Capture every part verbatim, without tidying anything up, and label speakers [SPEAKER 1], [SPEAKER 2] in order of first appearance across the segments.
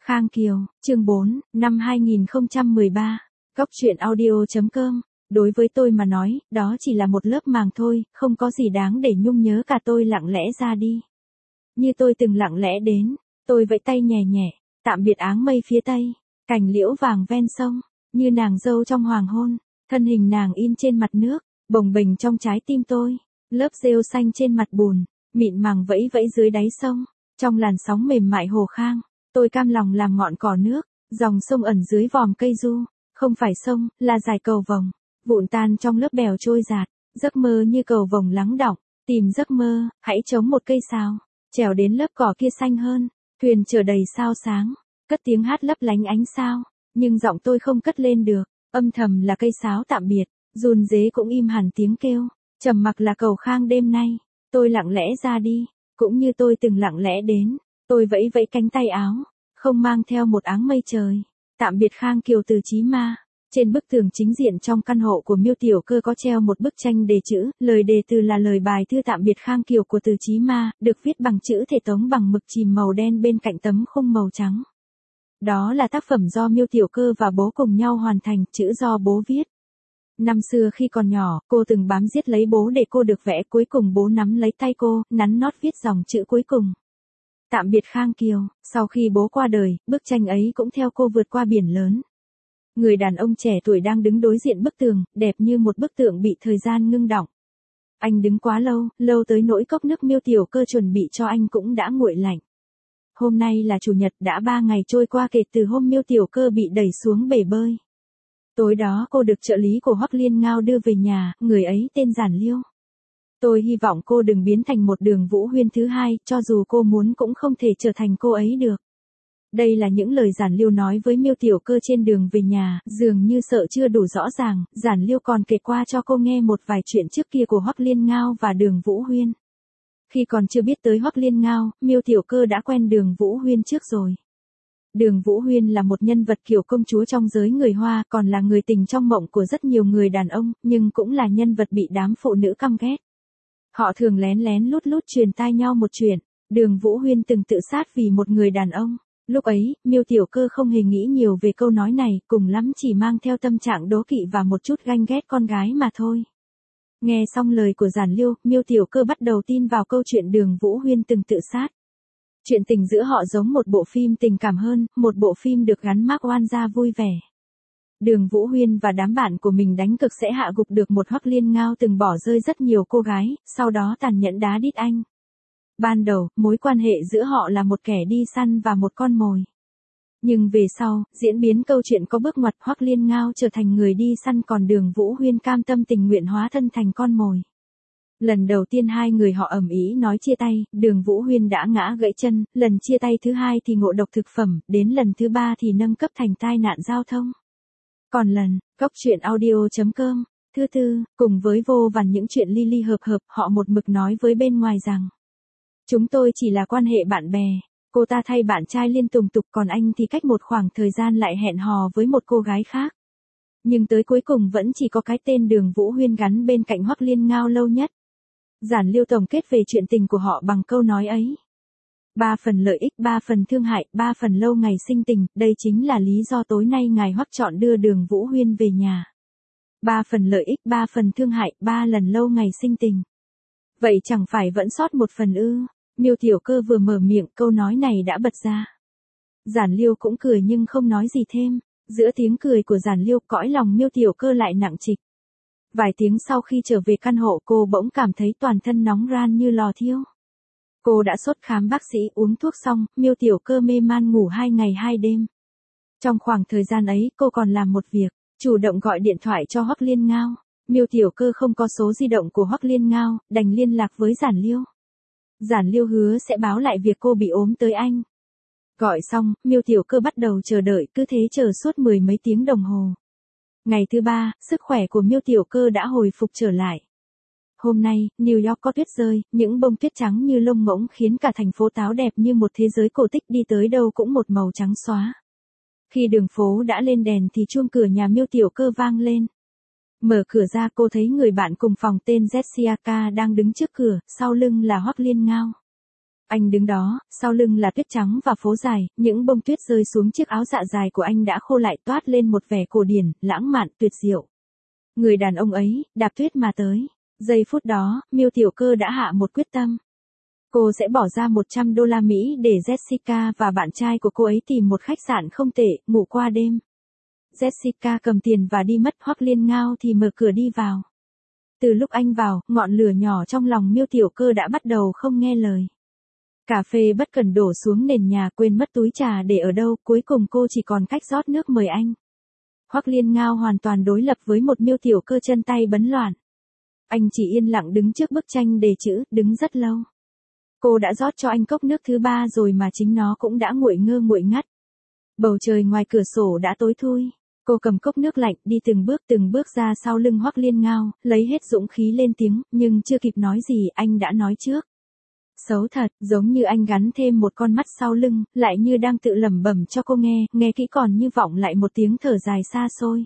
[SPEAKER 1] Khang Kiều, chương bốn, năm hai nghìn không trăm mười ba. Góc truyện audio.com. Đối với tôi mà nói, đó chỉ là một lớp màng thôi, không có gì đáng để nhung nhớ cả. Tôi lặng lẽ ra đi. Như tôi từng lặng lẽ đến, tôi vẫy tay nhẹ nhẹ, tạm biệt áng mây phía tây, cành liễu vàng ven sông, như nàng dâu trong hoàng hôn, thân hình nàng in trên mặt nước, bồng bềnh trong trái tim tôi, lớp rêu xanh trên mặt bùn, mịn màng vẫy vẫy dưới đáy sông, trong làn sóng mềm mại hồ khang, tôi cam lòng làm ngọn cỏ nước, dòng sông ẩn dưới vòm cây du, không phải sông, là dải cầu vồng, vụn tan trong lớp bèo trôi dạt, giấc mơ như cầu vồng lắng đọng, tìm giấc mơ, hãy chống một cây sào, trèo đến lớp cỏ kia xanh hơn, thuyền chở đầy sao sáng, cất tiếng hát lấp lánh ánh sao, nhưng giọng tôi không cất lên được, âm thầm là cây sáo tạm biệt, run rế cũng im hẳn tiếng kêu, trầm mặc là cầu khang đêm nay, tôi lặng lẽ ra đi, cũng như tôi từng lặng lẽ đến, tôi vẫy vẫy cánh tay áo, không mang theo một áng mây trời, tạm biệt Khang Kiều từ Chí Ma. Trên bức tường chính diện trong căn hộ của Miêu Tiểu Cơ có treo một bức tranh đề chữ, lời đề từ là lời bài thư tạm biệt Khang Kiều của Từ Chí Ma, được viết bằng chữ thể tống bằng mực chìm màu đen bên cạnh tấm khung màu trắng. Đó là tác phẩm do Miêu Tiểu Cơ và bố cùng nhau hoàn thành, chữ do bố viết. Năm xưa khi còn nhỏ, cô từng bám giết lấy bố để cô được vẽ, cuối cùng bố nắm lấy tay cô, nắn nót viết dòng chữ cuối cùng. Tạm biệt Khang Kiều, sau khi bố qua đời, bức tranh ấy cũng theo cô vượt qua biển lớn. Người đàn ông trẻ tuổi đang đứng đối diện bức tường, đẹp như một bức tượng bị thời gian ngưng đọng. Anh đứng quá lâu, lâu tới nỗi cốc nước Miêu Tiểu Cơ chuẩn bị cho anh cũng đã nguội lạnh. Hôm nay là chủ nhật, đã ba ngày trôi qua kể từ hôm Miêu Tiểu Cơ bị đẩy xuống bể bơi. Tối đó cô được trợ lý của Hoắc Liên Ngao đưa về nhà, người ấy tên Giản Liêu. Tôi hy vọng cô đừng biến thành một Đường Vũ Huyên thứ hai, cho dù cô muốn cũng không thể trở thành cô ấy được. Đây là những lời Giản Liêu nói với Miêu Tiểu Cơ trên đường về nhà, dường như sợ chưa đủ rõ ràng, Giản Liêu còn kể qua cho cô nghe một vài chuyện trước kia của Hoắc Liên Ngao và Đường Vũ Huyên. Khi còn chưa biết tới Hoắc Liên Ngao, Miêu Tiểu Cơ đã quen Đường Vũ Huyên trước rồi. Đường Vũ Huyên là một nhân vật kiểu công chúa trong giới người Hoa, còn là người tình trong mộng của rất nhiều người đàn ông, nhưng cũng là nhân vật bị đám phụ nữ căm ghét. Họ thường lén lén lút lút truyền tai nhau một chuyện, Đường Vũ Huyên từng tự sát vì một người đàn ông. Lúc ấy, Miêu Tiểu Cơ không hề nghĩ nhiều về câu nói này, cùng lắm chỉ mang theo tâm trạng đố kỵ và một chút ganh ghét con gái mà thôi. Nghe xong lời của Giản Liêu, Miêu Tiểu Cơ bắt đầu tin vào câu chuyện Đường Vũ Huyên từng tự sát. Chuyện tình giữa họ giống một bộ phim tình cảm hơn, một bộ phim được gắn mác oan gia vui vẻ. Đường Vũ Huyên và đám bạn của mình đánh cực sẽ hạ gục được một Hoắc Liên Ngao từng bỏ rơi rất nhiều cô gái, sau đó tàn nhẫn đá đít anh. Ban đầu, mối quan hệ giữa họ là một kẻ đi săn và một con mồi. Nhưng về sau, diễn biến câu chuyện có bước ngoặt, Hoắc Liên Ngao trở thành người đi săn, còn Đường Vũ Huyên cam tâm tình nguyện hóa thân thành con mồi. Lần đầu tiên hai người họ ầm ĩ nói chia tay, Đường Vũ Huyên đã ngã gãy chân, lần chia tay thứ hai thì ngộ độc thực phẩm, đến lần thứ ba thì nâng cấp thành tai nạn giao thông. Còn lần, góc truyện audio.com, thứ tư, cùng với vô vàn những chuyện ly ly hợp hợp, họ một mực nói với bên ngoài rằng chúng tôi chỉ là quan hệ bạn bè, cô ta thay bạn trai liên tục tục, còn anh thì cách một khoảng thời gian lại hẹn hò với một cô gái khác. Nhưng tới cuối cùng vẫn chỉ có cái tên Đường Vũ Huyên gắn bên cạnh Hoắc Liên Ngao lâu nhất. Giản Liêu tổng kết về chuyện tình của họ bằng câu nói ấy. Ba phần lợi ích, ba phần thương hại, ba phần lâu ngày sinh tình, đây chính là lý do tối nay ngài Hoắc chọn đưa Đường Vũ Huyên về nhà. Ba phần lợi ích, ba phần thương hại, ba lần lâu ngày sinh tình. Vậy chẳng phải vẫn sót một phần ư? Miêu Tiểu Cơ vừa mở miệng, câu nói này đã bật ra. Giản Liêu cũng cười nhưng không nói gì thêm, giữa tiếng cười của Giản Liêu, cõi lòng Miêu Tiểu Cơ lại nặng trịch. Vài tiếng sau khi trở về căn hộ, cô bỗng cảm thấy toàn thân nóng ran như lò thiêu. Cô đã sốt khám bác sĩ, uống thuốc xong, Miêu Tiểu Cơ mê man ngủ hai ngày hai đêm. Trong khoảng thời gian ấy, cô còn làm một việc, chủ động gọi điện thoại cho Hoắc Liên Ngao. Miêu Tiểu Cơ không có số di động của Hoắc Liên Ngao, đành liên lạc với Giản Liêu. Giản Liêu hứa sẽ báo lại việc cô bị ốm tới anh. Gọi xong, Miêu Tiểu Cơ bắt đầu chờ đợi, cứ thế chờ suốt mười mấy tiếng đồng hồ. Ngày thứ ba, sức khỏe của Miêu Tiểu Cơ đã hồi phục trở lại. Hôm nay, New York có tuyết rơi, những bông tuyết trắng như lông ngỗng khiến cả thành phố táo đẹp như một thế giới cổ tích, đi tới đâu cũng một màu trắng xóa. Khi đường phố đã lên đèn thì chuông cửa nhà Miêu Tiểu Cơ vang lên. Mở cửa ra, cô thấy người bạn cùng phòng tên Jessica đang đứng trước cửa, sau lưng là Hoắc Liên Ngao. Anh đứng đó, sau lưng là tuyết trắng và phố dài, những bông tuyết rơi xuống chiếc áo dạ dài của anh đã khô lại toát lên một vẻ cổ điển, lãng mạn, tuyệt diệu. Người đàn ông ấy, đạp tuyết mà tới. Giây phút đó, Miêu Tiểu Cơ đã hạ một quyết tâm. Cô sẽ bỏ ra một trăm đô la Mỹ để Jessica và bạn trai của cô ấy tìm một khách sạn không tệ, ngủ qua đêm. Jessica cầm tiền và đi mất, Hoắc Liên Ngao thì mở cửa đi vào. Từ lúc anh vào, ngọn lửa nhỏ trong lòng Miêu Tiểu Cơ đã bắt đầu không nghe lời. Cà phê bất cần đổ xuống nền nhà, quên mất túi trà để ở đâu, cuối cùng cô chỉ còn cách rót nước mời anh. Hoắc Liên Ngao hoàn toàn đối lập với một Miêu Tiểu Cơ chân tay bấn loạn. Anh chỉ yên lặng đứng trước bức tranh đề chữ, đứng rất lâu. Cô đã rót cho anh cốc nước thứ ba rồi mà chính nó cũng đã nguội ngơ nguội ngắt. Bầu trời ngoài cửa sổ đã tối thui. Cô cầm cốc nước lạnh, đi từng bước từng bước ra sau lưng Hoắc Liên Ngao, lấy hết dũng khí lên tiếng, nhưng chưa kịp nói gì anh đã nói trước. Xấu thật, giống như anh gắn thêm một con mắt sau lưng, lại như đang tự lẩm bẩm cho cô nghe, nghe kỹ còn như vọng lại một tiếng thở dài xa xôi.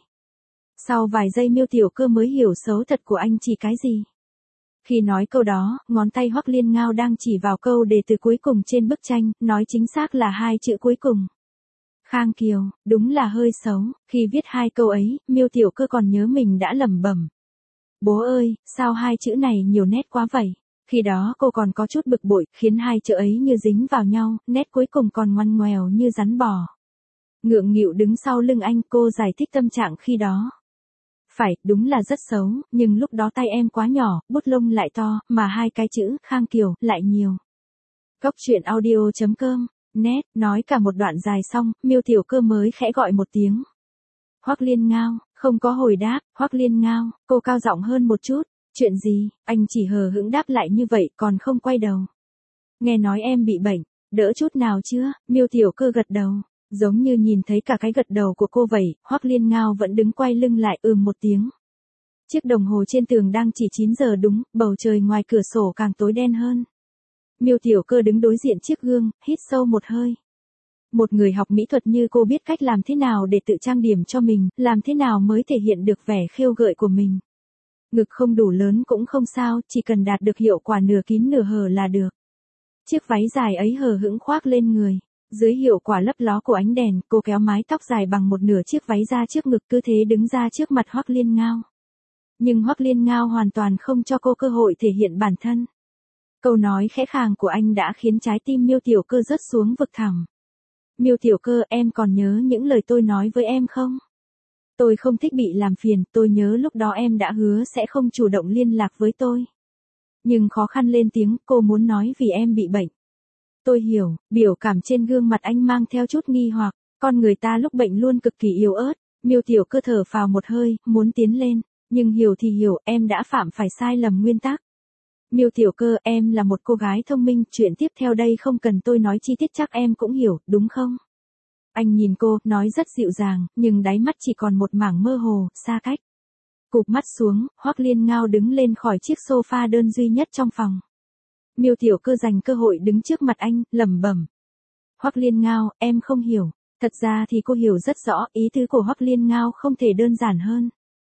[SPEAKER 1] Sau vài giây Miêu Tiểu Cơ mới hiểu xấu thật của anh chỉ cái gì. Khi nói câu đó, ngón tay Hoắc Liên Ngao đang chỉ vào câu đề từ cuối cùng trên bức tranh, nói chính xác là hai chữ cuối cùng. Khang Kiều, đúng là hơi xấu, khi viết hai câu ấy, Miêu Tiểu Cơ còn nhớ mình đã lẩm bẩm. Bố ơi, sao hai chữ này nhiều nét quá vậy? Khi đó cô còn có chút bực bội, khiến hai chữ ấy như dính vào nhau, nét cuối cùng còn ngoằn ngoèo như rắn bò. Ngượng nghịu đứng sau lưng anh, cô giải thích tâm trạng khi đó. Phải, đúng là rất xấu, nhưng lúc đó tay em quá nhỏ, bút lông lại to, mà hai cái chữ Khang Kiều lại nhiều. Cốc truyện audio chấm com, net, nói cả một đoạn dài xong, Miêu Tiểu Cơ mới khẽ gọi một tiếng. Hoắc Liên Ngao, không có hồi đáp, Hoắc Liên Ngao, cô cao giọng hơn một chút. Chuyện gì, anh chỉ hờ hững đáp lại như vậy còn không quay đầu. Nghe nói em bị bệnh, đỡ chút nào chưa, Miêu Tiểu Cơ gật đầu. Giống như nhìn thấy cả cái gật đầu của cô vậy, Hoắc Liên Ngao vẫn đứng quay lưng lại ừm một tiếng. Chiếc đồng hồ trên tường đang chỉ chín giờ đúng, bầu trời ngoài cửa sổ càng tối đen hơn. Miêu Tiểu Cơ đứng đối diện chiếc gương, hít sâu một hơi. Một người học mỹ thuật như cô biết cách làm thế nào để tự trang điểm cho mình, làm thế nào mới thể hiện được vẻ khêu gợi của mình. Ngực không đủ lớn cũng không sao, chỉ cần đạt được hiệu quả nửa kín nửa hở là được. Chiếc váy dài ấy hờ hững khoác lên người. Dưới hiệu quả lấp ló của ánh đèn, cô kéo mái tóc dài bằng một nửa chiếc váy ra trước ngực, cứ thế đứng ra trước mặt Hoắc Liên Ngao. Nhưng Hoắc Liên Ngao hoàn toàn không cho cô cơ hội thể hiện bản thân. Câu nói khẽ khàng của anh đã khiến trái tim Miêu Tiểu Cơ rớt xuống vực thẳm. Miêu Tiểu Cơ, em còn nhớ những lời tôi nói với em không? Tôi không thích bị làm phiền, tôi nhớ lúc đó em đã hứa sẽ không chủ động liên lạc với tôi. Nhưng khó khăn lên tiếng, cô muốn nói vì em bị bệnh. Tôi hiểu, biểu cảm trên gương mặt anh mang theo chút nghi hoặc, con người ta lúc bệnh luôn cực kỳ yếu ớt. Miêu Tiểu Cơ thở phào một hơi, muốn tiến lên, nhưng hiểu thì hiểu, em đã phạm phải sai lầm nguyên tắc. Miêu Tiểu Cơ, em là một cô gái thông minh, chuyện tiếp theo đây không cần tôi nói chi tiết chắc em cũng hiểu, đúng không? Anh nhìn cô, nói rất dịu dàng, nhưng đáy mắt chỉ còn một mảng mơ hồ, xa cách. Cụp mắt xuống, Hoắc Liên Ngao đứng lên khỏi chiếc sofa đơn duy nhất trong phòng. Miêu Tiểu Cơ dành cơ hội đứng trước mặt anh, lẩm bẩm. Hoắc Liên Ngao, em không hiểu. Thật ra thì cô hiểu rất rõ, ý tứ của Hoắc Liên Ngao không thể đơn giản hơn.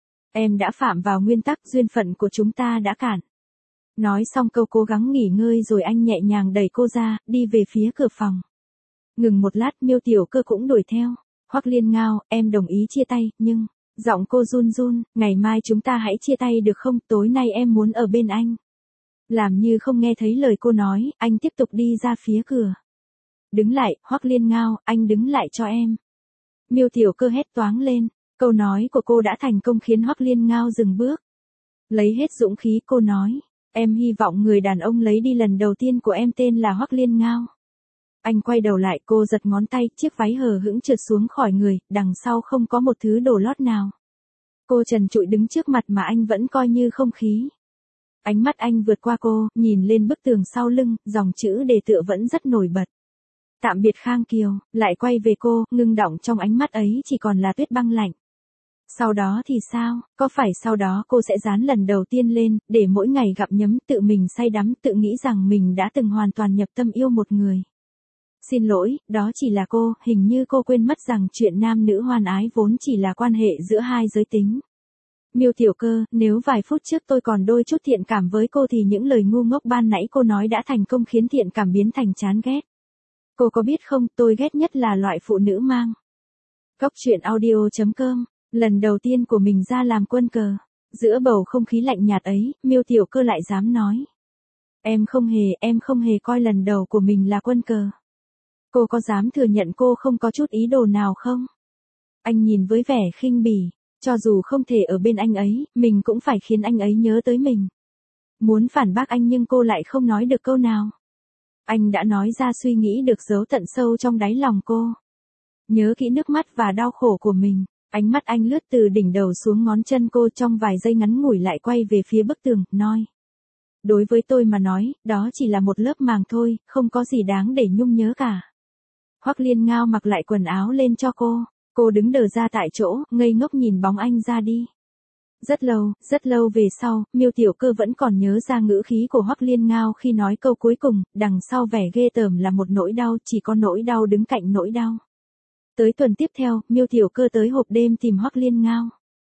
[SPEAKER 1] Em đã phạm vào nguyên tắc, duyên phận của chúng ta đã cản. Nói xong câu cố gắng nghỉ ngơi rồi anh nhẹ nhàng đẩy cô ra, đi về phía cửa phòng. Ngừng một lát, Miêu Tiểu Cơ cũng đuổi theo. Hoắc Liên Ngao, em đồng ý chia tay, nhưng... Giọng cô run run, ngày mai chúng ta hãy chia tay được không, tối nay em muốn ở bên anh. Làm như không nghe thấy lời cô nói, anh tiếp tục đi ra phía cửa. Đứng lại, Hoắc Liên Ngao, anh đứng lại cho em. Miêu Tiểu Cơ hét toáng lên, câu nói của cô đã thành công khiến Hoắc Liên Ngao dừng bước. Lấy hết dũng khí cô nói, em hy vọng người đàn ông lấy đi lần đầu tiên của em tên là Hoắc Liên Ngao. Anh quay đầu lại, cô giật ngón tay, chiếc váy hờ hững trượt xuống khỏi người, đằng sau không có một thứ đồ lót nào. Cô trần trụi đứng trước mặt mà anh vẫn coi như không khí. Ánh mắt anh vượt qua cô, nhìn lên bức tường sau lưng, dòng chữ đề tựa vẫn rất nổi bật. Tạm biệt Khang Kiều, lại quay về cô, ngưng đọng trong ánh mắt ấy chỉ còn là tuyết băng lạnh. Sau đó thì sao, có phải sau đó cô sẽ dán lần đầu tiên lên, để mỗi ngày gặm nhấm tự mình say đắm, tự nghĩ rằng mình đã từng hoàn toàn nhập tâm yêu một người. Xin lỗi, đó chỉ là cô, hình như cô quên mất rằng chuyện nam nữ hoan ái vốn chỉ là quan hệ giữa hai giới tính. Miêu Tiểu Cơ, nếu vài phút trước tôi còn đôi chút thiện cảm với cô thì những lời ngu ngốc ban nãy cô nói đã thành công khiến thiện cảm biến thành chán ghét. Cô có biết không, tôi ghét nhất là loại phụ nữ mang. Góc truyện audio chấm com, lần đầu tiên của mình ra làm quân cờ. Giữa bầu không khí lạnh nhạt ấy, Miêu Tiểu Cơ lại dám nói. Em không hề, em không hề coi lần đầu của mình là quân cờ. Cô có dám thừa nhận cô không có chút ý đồ nào không? Anh nhìn với vẻ khinh bỉ, cho dù không thể ở bên anh ấy, mình cũng phải khiến anh ấy nhớ tới mình. Muốn phản bác anh nhưng cô lại không nói được câu nào. Anh đã nói ra suy nghĩ được giấu tận sâu trong đáy lòng cô. Nhớ kỹ nước mắt và đau khổ của mình, ánh mắt anh lướt từ đỉnh đầu xuống ngón chân cô trong vài giây ngắn ngủi lại quay về phía bức tường, nói. Đối với tôi mà nói, đó chỉ là một lớp màng thôi, không có gì đáng để nhung nhớ cả. Hoắc Liên Ngao mặc lại quần áo lên cho cô, cô đứng đờ ra tại chỗ, ngây ngốc nhìn bóng anh ra đi. Rất lâu, rất lâu về sau, Miêu Tiểu Cơ vẫn còn nhớ ra ngữ khí của Hoắc Liên Ngao khi nói câu cuối cùng, đằng sau vẻ ghê tởm là một nỗi đau, chỉ có nỗi đau đứng cạnh nỗi đau. Tới tuần tiếp theo, Miêu Tiểu Cơ tới hộp đêm tìm Hoắc Liên Ngao.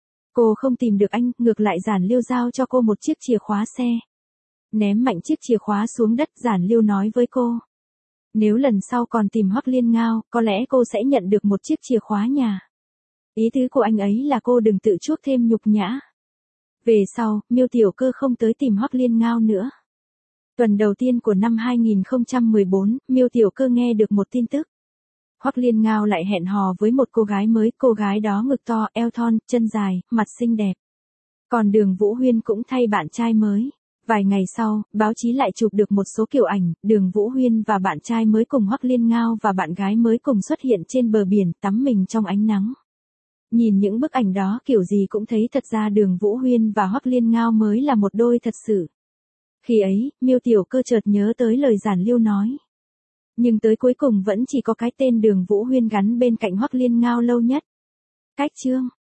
[SPEAKER 1] Cô không tìm được anh, ngược lại Giản Liêu giao cho cô một chiếc chìa khóa xe. Ném mạnh chiếc chìa khóa xuống đất, Giản Liêu nói với cô. Nếu lần sau còn tìm Hoắc Liên Ngao, có lẽ cô sẽ nhận được một chiếc chìa khóa nhà. Ý tứ của anh ấy là cô đừng tự chuốc thêm nhục nhã. Về sau, Miêu Tiểu Cơ không tới tìm Hoắc Liên Ngao nữa. Tuần đầu tiên của năm hai nghìn không trăm mười bốn, Miêu Tiểu Cơ nghe được một tin tức. Hoắc Liên Ngao lại hẹn hò với một cô gái mới, cô gái đó ngực to, eo thon, chân dài, mặt xinh đẹp. Còn Đường Vũ Huyên cũng thay bạn trai mới. Vài ngày sau, báo chí lại chụp được một số kiểu ảnh, Đường Vũ Huyên và bạn trai mới cùng Hoắc Liên Ngao và bạn gái mới cùng xuất hiện trên bờ biển, tắm mình trong ánh nắng. Nhìn những bức ảnh đó kiểu gì cũng thấy thật ra Đường Vũ Huyên và Hoắc Liên Ngao mới là một đôi thật sự. Khi ấy, Miêu Tiểu Cơ chợt nhớ tới lời Giản Liêu nói. Nhưng tới cuối cùng vẫn chỉ có cái tên Đường Vũ Huyên gắn bên cạnh Hoắc Liên Ngao lâu nhất. Cách chương